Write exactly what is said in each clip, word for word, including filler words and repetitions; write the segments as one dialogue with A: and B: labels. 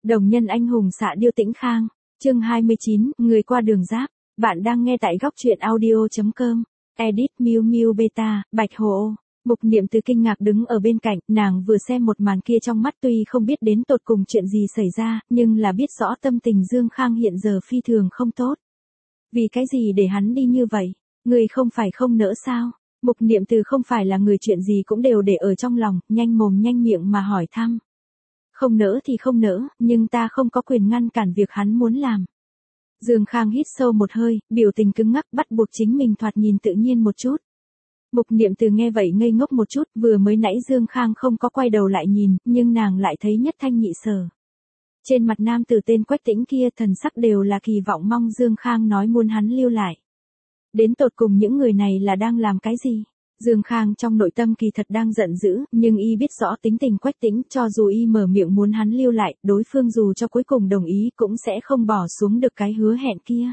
A: Đồng nhân anh hùng xạ điêu Tĩnh Khang, chương hai mươi chín, người qua đường giáp. Bạn đang nghe tại góc truyện audio chấm com. Edit Miu Miu Beta, Bạch Hồ. Mục Niệm Từ kinh ngạc đứng ở bên cạnh, nàng vừa xem một màn kia trong mắt tuy không biết đến tột cùng chuyện gì xảy ra, nhưng là biết rõ tâm tình Dương Khang hiện giờ phi thường không tốt. Vì cái gì để hắn đi như vậy? Người không phải không nỡ sao? Mục Niệm Từ không phải là người chuyện gì cũng đều để ở trong lòng, nhanh mồm nhanh miệng mà hỏi thăm. Không nỡ thì không nỡ, nhưng ta không có quyền ngăn cản việc hắn muốn làm. Dương Khang hít sâu một hơi, biểu tình cứng ngắc bắt buộc chính mình thoạt nhìn tự nhiên một chút. Mục Niệm Từ nghe vậy ngây ngốc một chút, vừa mới nãy Dương Khang không có quay đầu lại nhìn, nhưng nàng lại thấy nhất thanh nhị sở. Trên mặt nam tử tên Quách Tĩnh kia thần sắc đều là kỳ vọng mong Dương Khang nói muốn hắn lưu lại. Đến tột cùng những người này là đang làm cái gì? Dương Khang trong nội tâm kỳ thật đang giận dữ, nhưng y biết rõ tính tình Quách Tĩnh, cho dù y mở miệng muốn hắn lưu lại, đối phương dù cho cuối cùng đồng ý cũng sẽ không bỏ xuống được cái hứa hẹn kia.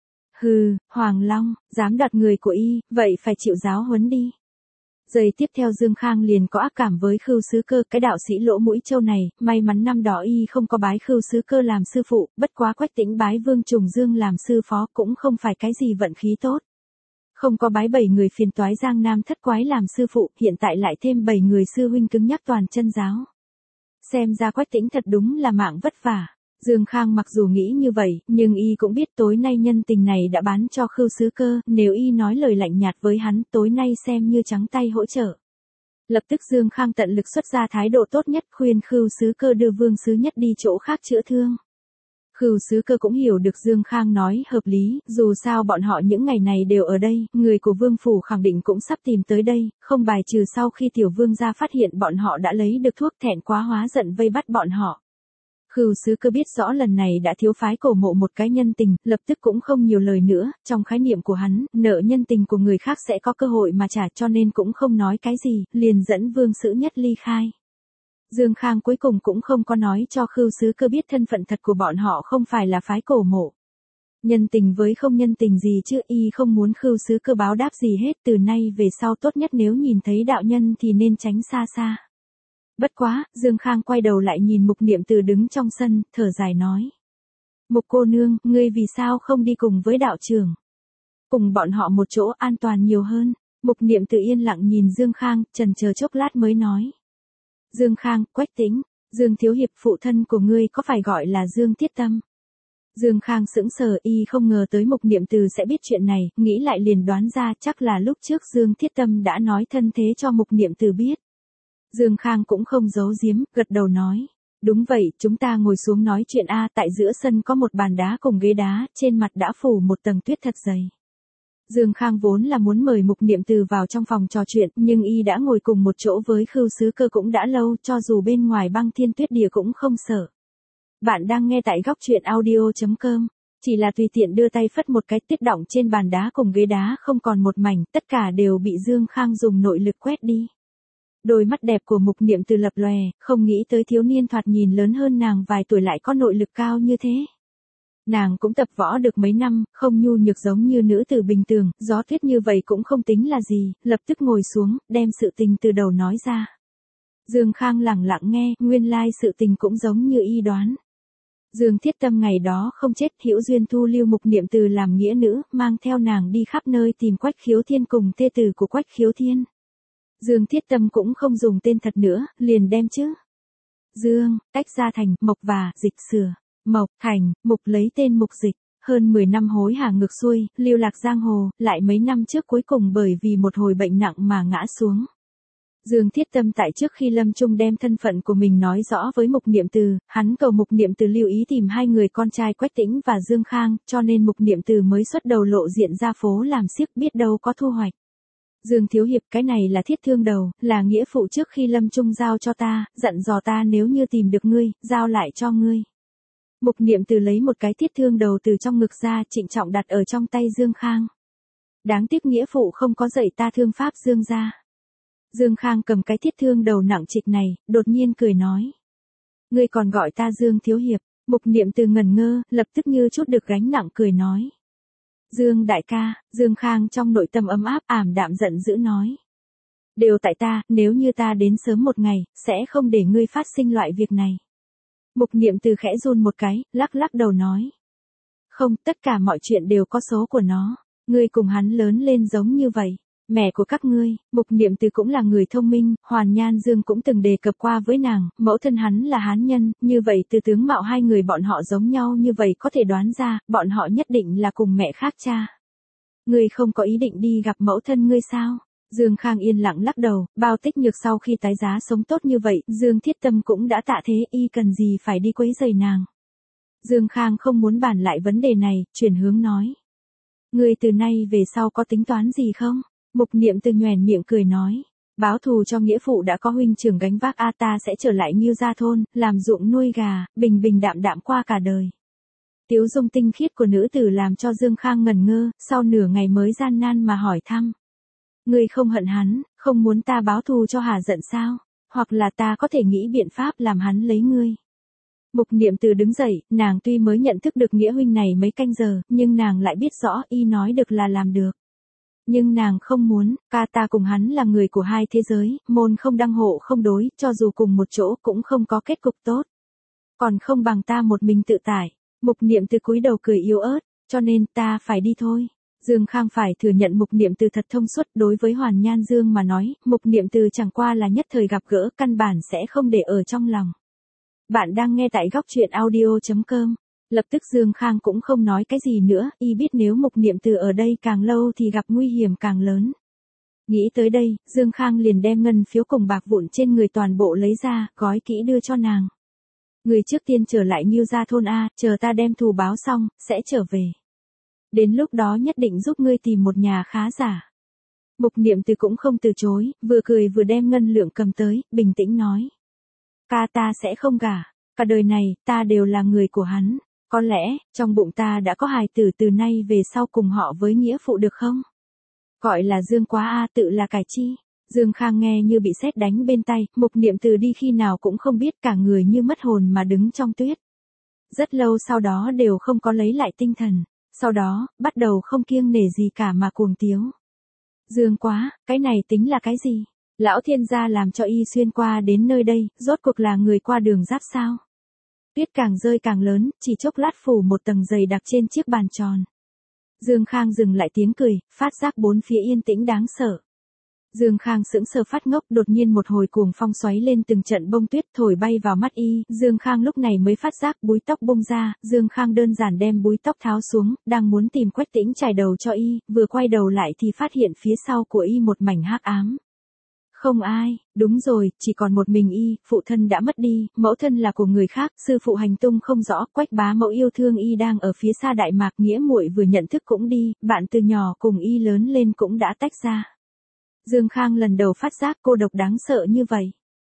A: Hừ, Hoàng Long, dám đoạt người của y, vậy phải chịu giáo huấn đi. Giây tiếp theo Dương Khang liền có ác cảm với Khưu Sứ Cơ, cái đạo sĩ lỗ mũi trâu này, may mắn năm đó y không có bái Khưu Sứ Cơ làm sư phụ, bất quá Quách Tĩnh bái Vương Trùng Dương làm sư phó cũng không phải cái gì vận khí tốt. Không có bái bảy người phiền toái Giang Nam thất quái làm sư phụ, hiện tại lại thêm bảy người sư huynh cứng nhắc toàn chân giáo. Xem ra Quách Tĩnh thật đúng là mạng vất vả. Dương Khang mặc dù nghĩ như vậy, nhưng y cũng biết tối nay nhân tình này đã bán cho Khưu Sứ Cơ, nếu y nói lời lạnh nhạt với hắn, tối nay xem như trắng tay hỗ trợ. Lập tức Dương Khang tận lực xuất ra thái độ tốt nhất, khuyên Khưu Sứ Cơ đưa Vương Sứ Nhất đi chỗ khác chữa thương. Khưu Sứ Cơ cũng hiểu được Dương Khang nói hợp lý, dù sao bọn họ những ngày này đều ở đây, người của Vương Phủ khẳng định cũng sắp tìm tới đây, không bài trừ sau khi Tiểu Vương gia phát hiện bọn họ đã lấy được thuốc, thẹn quá hóa giận vây bắt bọn họ. Khưu Sứ Cơ biết rõ lần này đã thiếu phái cổ mộ một cái nhân tình, lập tức cũng không nhiều lời nữa, trong khái niệm của hắn, nợ nhân tình của người khác sẽ có cơ hội mà trả, cho nên cũng không nói cái gì, liền dẫn Vương Sứ Nhất ly khai. Dương Khang cuối cùng cũng không có nói cho Khưu Sứ Cơ biết thân phận thật của bọn họ không phải là phái cổ mộ. Nhân tình với không nhân tình gì chứ, y không muốn Khưu Sứ Cơ báo đáp gì hết, từ nay về sau tốt nhất nếu nhìn thấy đạo nhân thì nên tránh xa xa. Bất quá, Dương Khang quay đầu lại nhìn Mục Niệm Từ đứng trong sân, thở dài nói. Mục cô nương, ngươi vì sao không đi cùng với đạo trưởng? Cùng bọn họ một chỗ an toàn nhiều hơn. Mục Niệm Từ yên lặng nhìn Dương Khang, chần chờ chốc lát mới nói. Dương Khang, Quách Tĩnh, Dương Thiếu Hiệp, phụ thân của ngươi có phải gọi là Dương Thiết Tâm? Dương Khang sững sờ, y không ngờ tới Mục Niệm Từ sẽ biết chuyện này, nghĩ lại liền đoán ra chắc là lúc trước Dương Thiết Tâm đã nói thân thế cho Mục Niệm Từ biết. Dương Khang cũng không giấu giếm, gật đầu nói. Đúng vậy, chúng ta ngồi xuống nói chuyện a. Tại giữa sân có một bàn đá cùng ghế đá, trên mặt đã phủ một tầng tuyết thật dày. Dương Khang vốn là muốn mời Mục Niệm Từ vào trong phòng trò chuyện, nhưng y đã ngồi cùng một chỗ với Khưu Sứ Cơ cũng đã lâu, cho dù bên ngoài băng thiên tuyết địa cũng không sợ. Bạn đang nghe tại góc truyện audio chấm com. Chỉ là tùy tiện đưa tay phất một cái, tuyết đọng trên bàn đá cùng ghế đá không còn một mảnh, tất cả đều bị Dương Khang dùng nội lực quét đi. Đôi mắt đẹp của Mục Niệm Từ lập lòe, không nghĩ tới thiếu niên thoạt nhìn lớn hơn nàng vài tuổi lại có nội lực cao như thế. Nàng cũng tập võ được mấy năm, không nhu nhược giống như nữ tử bình thường, gió tuyết như vậy cũng không tính là gì, lập tức ngồi xuống, đem sự tình từ đầu nói ra. Dương Khang lẳng lặng nghe, nguyên lai sự tình cũng giống như y đoán. Dương Thiết Tâm ngày đó không chết, hữu duyên thu lưu Mục Niệm Từ làm nghĩa nữ, mang theo nàng đi khắp nơi tìm Quách Khiếu Thiên cùng thê tử của Quách Khiếu Thiên. Dương Thiết Tâm cũng không dùng tên thật nữa, liền đem chứ. Dương, tách ra thành, Mộc và, dịch sửa. Mộc, thành, Mục lấy tên Mục Dịch. Hơn mười năm hối hả ngược xuôi, lưu lạc giang hồ, lại mấy năm trước cuối cùng bởi vì một hồi bệnh nặng mà ngã xuống. Dương Thiết Tâm tại trước khi lâm chung đem thân phận của mình nói rõ với Mục Niệm Từ, hắn cầu Mục Niệm Từ lưu ý tìm hai người con trai Quách Tĩnh và Dương Khang, cho nên Mục Niệm Từ mới xuất đầu lộ diện ra phố làm xiếc, biết đâu có thu hoạch. Dương Thiếu Hiệp, cái này là thiết thương đầu, là nghĩa phụ trước khi lâm chung giao cho ta, dặn dò ta nếu như tìm được ngươi, giao lại cho ngươi. Mục Niệm Từ lấy một cái thiết thương đầu từ trong ngực ra, trịnh trọng đặt ở trong tay Dương Khang. Đáng tiếc nghĩa phụ không có dạy ta thương pháp Dương gia. Dương Khang cầm cái thiết thương đầu nặng trịch này, đột nhiên cười nói. Ngươi còn gọi ta Dương Thiếu Hiệp. Mục Niệm Từ ngẩn ngơ, lập tức như chút được gánh nặng cười nói. Dương đại ca, Dương Khang trong nội tâm ấm áp, ảm đạm giận dữ nói. Đều tại ta, nếu như ta đến sớm một ngày, sẽ không để ngươi phát sinh loại việc này. Mục Niệm Từ khẽ run một cái, lắc lắc đầu nói. Không, tất cả mọi chuyện đều có số của nó. Ngươi cùng hắn lớn lên giống như vậy. Mẹ của các ngươi, Mục Niệm Từ cũng là người thông minh, Hoàn Nhan Dương cũng từng đề cập qua với nàng, mẫu thân hắn là Hán nhân, như vậy từ tướng mạo hai người bọn họ giống nhau như vậy có thể đoán ra, bọn họ nhất định là cùng mẹ khác cha. Ngươi không có ý định đi gặp mẫu thân ngươi sao? Dương Khang yên lặng lắc đầu, Bao Tích Nhược sau khi tái giá sống tốt như vậy, Dương Thiết Tâm cũng đã tạ thế, y cần gì phải đi quấy rầy nàng. Dương Khang không muốn bàn lại vấn đề này, chuyển hướng nói. Ngươi từ nay về sau có tính toán gì không? Mục Niệm Từ nhoẻn miệng cười nói. Báo thù cho nghĩa phụ đã có huynh trưởng gánh vác, a ta sẽ trở lại Nhiêu gia thôn, làm ruộng nuôi gà, bình bình đạm đạm qua cả đời. Tiếu dung tinh khiết của nữ tử làm cho Dương Khang ngẩn ngơ, sau nửa ngày mới gian nan mà hỏi thăm. Ngươi không hận hắn, không muốn ta báo thù cho hà giận sao? Hoặc là ta có thể nghĩ biện pháp làm hắn lấy ngươi. Mục Niệm Từ đứng dậy, nàng tuy mới nhận thức được nghĩa huynh này mấy canh giờ, nhưng nàng lại biết rõ y nói được là làm được. Nhưng nàng không muốn, ca ta cùng hắn là người của hai thế giới, môn không đăng hộ không đối, cho dù cùng một chỗ cũng không có kết cục tốt. Còn không bằng ta một mình tự tải. Mục Niệm Từ cúi đầu cười yếu ớt, cho nên ta phải đi thôi. Dương Khang phải thừa nhận Mục Niệm Từ thật thông suốt, đối với Hoàn Nhan Dương mà nói, Mục Niệm Từ chẳng qua là nhất thời gặp gỡ, căn bản sẽ không để ở trong lòng. Bạn đang nghe tại góc truyện audio chấm com. Lập tức Dương Khang cũng không nói cái gì nữa, y biết nếu Mục Niệm Từ ở đây càng lâu thì gặp nguy hiểm càng lớn. Nghĩ tới đây, Dương Khang liền đem ngân phiếu cùng bạc vụn trên người toàn bộ lấy ra, gói kỹ đưa cho nàng. Người trước tiên trở lại Nhiêu gia thôn A, chờ ta đem thù báo xong, sẽ trở về. Đến lúc đó nhất định giúp ngươi tìm một nhà khá giả. Mục Niệm Từ cũng không từ chối, vừa cười vừa đem ngân lượng cầm tới, bình tĩnh nói. Ca ta sẽ không gả, cả đời này, ta đều là người của hắn. Có lẽ, trong bụng ta đã có hài tử, từ nay về sau cùng họ với nghĩa phụ được không? Gọi là Dương quá a, tự là cải chi. Dương Khang nghe như bị sét đánh bên tay, Mục Niệm Từ đi khi nào cũng không biết, cả người như mất hồn mà đứng trong tuyết. Rất lâu sau đó đều không có lấy lại tinh thần, sau đó, bắt đầu không kiêng nể gì cả mà cuồng tiếu. Dương quá, cái này tính là cái gì? Lão thiên gia làm cho y xuyên qua đến nơi đây, rốt cuộc là người qua đường giáp sao? Tuyết càng rơi càng lớn, chỉ chốc lát phủ một tầng dày đặc trên chiếc bàn tròn. Dương Khang dừng lại tiếng cười, phát giác bốn phía yên tĩnh đáng sợ. Dương Khang sững sờ phát ngốc, đột nhiên một hồi cuồng phong xoáy lên từng trận bông tuyết thổi bay vào mắt y, Dương Khang lúc này mới phát giác búi tóc bung ra, Dương Khang đơn giản đem búi tóc tháo xuống, đang muốn tìm Quách Tĩnh trải đầu cho y, vừa quay đầu lại thì phát hiện phía sau của y một mảnh hắc ám. Không ai, đúng rồi, chỉ còn một mình y, phụ thân đã mất đi, mẫu thân là của người khác, sư phụ hành tung không rõ, Quách bá mẫu yêu thương y đang ở phía xa Đại Mạc, nghĩa muội vừa nhận thức cũng đi, bạn từ nhỏ cùng y lớn lên cũng đã tách ra. Dương Khang lần đầu phát giác cô độc đáng sợ như vậy.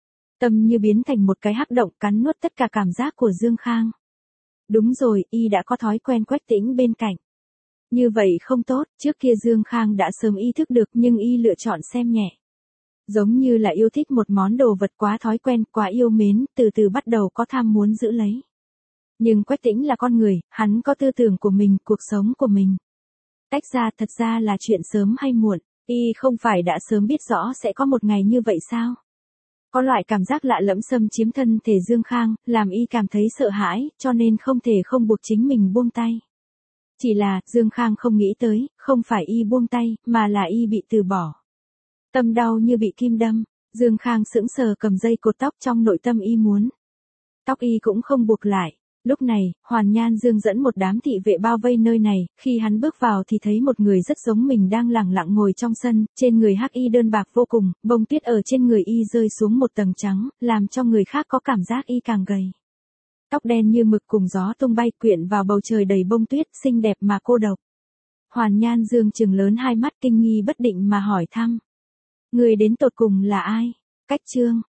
A: Tâm như biến thành một cái hắc động, cắn nuốt tất cả cảm giác của Dương Khang. Đúng rồi, y đã có thói quen Quách Tĩnh bên cạnh. Như vậy không tốt, trước kia Dương Khang đã sớm ý thức được nhưng y lựa chọn xem nhẹ. Giống như là yêu thích một món đồ vật quá thói quen, quá yêu mến, từ từ bắt đầu có tham muốn giữ lấy. Nhưng Quách Tĩnh là con người, hắn có tư tưởng của mình, cuộc sống của mình. Tách ra thật ra là chuyện sớm hay muộn, y không phải đã sớm biết rõ sẽ có một ngày như vậy sao? Có loại cảm giác lạ lẫm xâm chiếm thân thể Dương Khang, làm y cảm thấy sợ hãi, cho nên không thể không buộc chính mình buông tay. Chỉ là, Dương Khang không nghĩ tới, không phải y buông tay, mà là y bị từ bỏ. Tâm đau như bị kim đâm, Dương Khang sững sờ cầm dây cột tóc, trong nội tâm y muốn. Tóc y cũng không buộc lại. Lúc này, Hoàn Nhan Dương dẫn một đám thị vệ bao vây nơi này, khi hắn bước vào thì thấy một người rất giống mình đang lẳng lặng ngồi trong sân, trên người hắc y đơn bạc vô cùng, bông tuyết ở trên người y rơi xuống một tầng trắng, làm cho người khác có cảm giác y càng gầy. Tóc đen như mực cùng gió tung bay quyện vào bầu trời đầy bông tuyết, xinh đẹp mà cô độc. Hoàn Nhan Dương trừng lớn hai mắt kinh nghi bất định mà hỏi thăm. Người đến tột cùng là ai? Cách Trương,